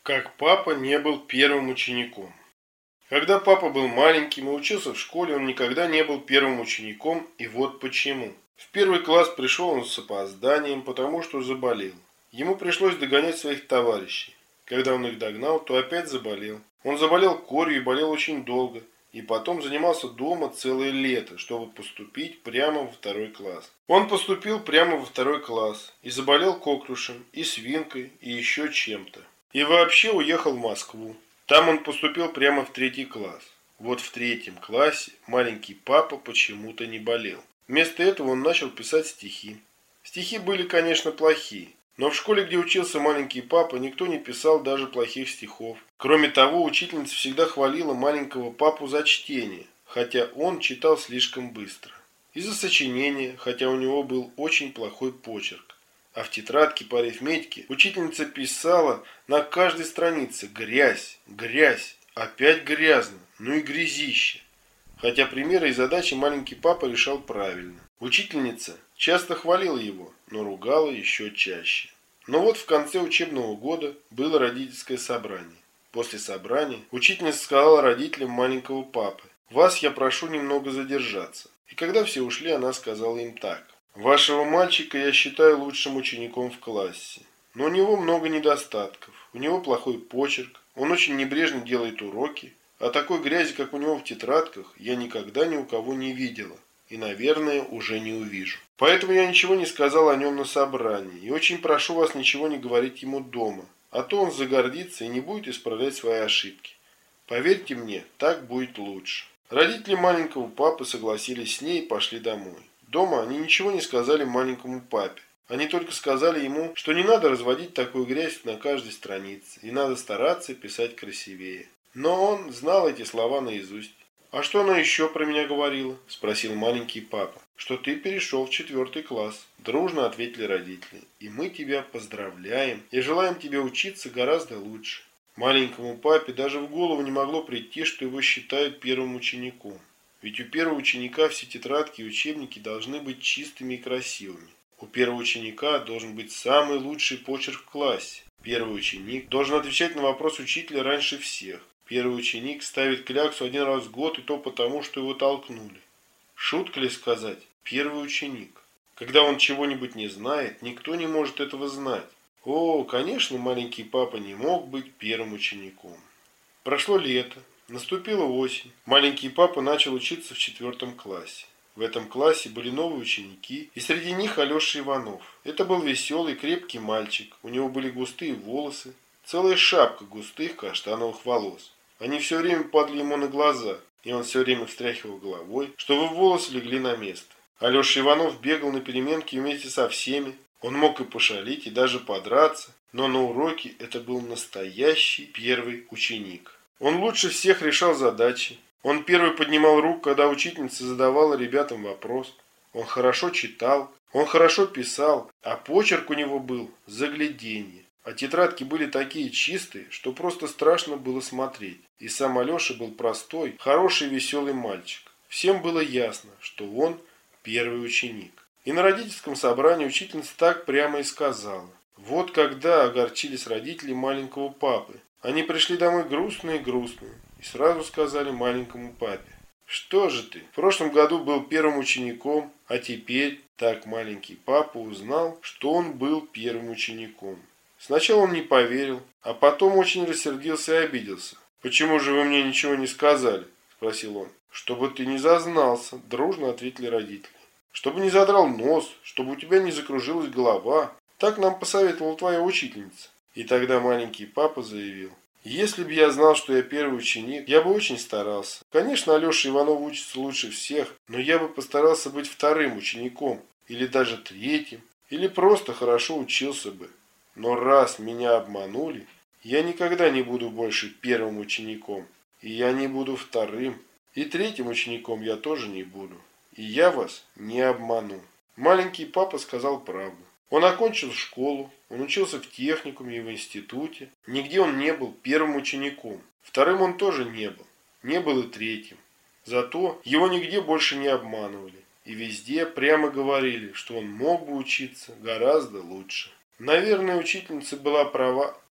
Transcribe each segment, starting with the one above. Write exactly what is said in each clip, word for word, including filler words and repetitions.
Как папа не был первым учеником. Когда папа был маленьким и учился в школе, он никогда не был первым учеником, и вот почему. В первый класс пришел он с опозданием, потому что заболел. Ему пришлось догонять своих товарищей. Когда он их догнал, то опять заболел. Он заболел корью и болел очень долго, и потом занимался дома целое лето, чтобы поступить прямо во второй класс. Он поступил прямо во второй класс и заболел коклюшем, и свинкой, и еще чем-то. И вообще уехал в Москву. Там он поступил прямо в третий класс. Вот в третьем классе маленький папа почему-то не болел. Вместо этого он начал писать стихи. Стихи были, конечно, плохие. Но в школе, где учился маленький папа, никто не писал даже плохих стихов. Кроме того, учительница всегда хвалила маленького папу за чтение, хотя он читал слишком быстро. И за сочинение, хотя у него был очень плохой почерк. А в тетрадке по арифметике учительница писала на каждой странице «грязь, грязь, опять грязно, ну и грязище». Хотя примеры и задачи маленький папа решал правильно. Учительница часто хвалила его, но ругала еще чаще. Но вот в конце учебного года было родительское собрание. После собрания учительница сказала родителям маленького папы: «Вас я прошу немного задержаться». И когда все ушли, она сказала им так: «Вашего мальчика я считаю лучшим учеником в классе, но у него много недостатков, у него плохой почерк, он очень небрежно делает уроки, а такой грязи, как у него в тетрадках, я никогда ни у кого не видела и, наверное, уже не увижу. Поэтому я ничего не сказал о нем на собрании и очень прошу вас ничего не говорить ему дома, а то он загордится и не будет исправлять свои ошибки. Поверьте мне, так будет лучше». Родители маленького папы согласились с ней и пошли домой. Дома они ничего не сказали маленькому папе. Они только сказали ему, что не надо разводить такую грязь на каждой странице, и надо стараться писать красивее. Но он знал эти слова наизусть. «А что она еще про меня говорила?» – спросил маленький папа. «Что ты перешел в четвертый класс», – дружно ответили родители. «И мы тебя поздравляем и желаем тебе учиться гораздо лучше». Маленькому папе даже в голову не могло прийти, что его считают первым учеником. Ведь у первого ученика все тетрадки и учебники должны быть чистыми и красивыми. У первого ученика должен быть самый лучший почерк в классе. Первый ученик должен отвечать на вопрос учителя раньше всех. Первый ученик ставит кляксу один раз в год, и то потому, что его толкнули. Шутка ли сказать «первый ученик»? Когда он чего-нибудь не знает, никто не может этого знать. О, конечно, маленький папа не мог быть первым учеником. Прошло лето. Наступила осень. Маленький папа начал учиться в четвертом классе. В этом классе были новые ученики, и среди них Алеша Иванов. Это был веселый, крепкий мальчик. У него были густые волосы, целая шапка густых каштановых волос. Они все время падали ему на глаза, и он все время встряхивал головой, чтобы волосы легли на место. Алеша Иванов бегал на переменке вместе со всеми. Он мог и пошалить, и даже подраться, но на уроке это был настоящий первый ученик. Он лучше всех решал задачи. Он первый поднимал руку, когда учительница задавала ребятам вопрос. Он хорошо читал, он хорошо писал, а почерк у него был загляденье. А тетрадки были такие чистые, что просто страшно было смотреть. И сам Алеша был простой, хороший, веселый мальчик. Всем было ясно, что он первый ученик. И на родительском собрании учительница так прямо и сказала. Вот когда огорчились родители маленького папы. Они пришли домой грустные-грустные и сразу сказали маленькому папе: «Что же ты, в прошлом году был первым учеником, а теперь...» Так маленький папа узнал, что он был первым учеником. Сначала он не поверил, а потом очень рассердился и обиделся. «Почему же вы мне ничего не сказали?» – спросил он. «Чтобы ты не зазнался», – дружно ответили родители. «Чтобы не задрал нос, чтобы у тебя не закружилась голова. Так нам посоветовала твоя учительница». И тогда маленький папа заявил: «Если бы я знал, что я первый ученик, я бы очень старался. Конечно, Алеша Иванов учится лучше всех, но я бы постарался быть вторым учеником, или даже третьим, или просто хорошо учился бы. Но раз меня обманули, я никогда не буду больше первым учеником, и я не буду вторым, и третьим учеником я тоже не буду, и я вас не обману». Маленький папа сказал правду. Он окончил школу, он учился в техникуме и в институте. Нигде он не был первым учеником. Вторым он тоже не был. Не был и третьим. Зато его нигде больше не обманывали. И везде прямо говорили, что он мог бы учиться гораздо лучше. Наверное, учительница была права.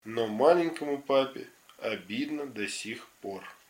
Но маленькому папе обидно до сих пор.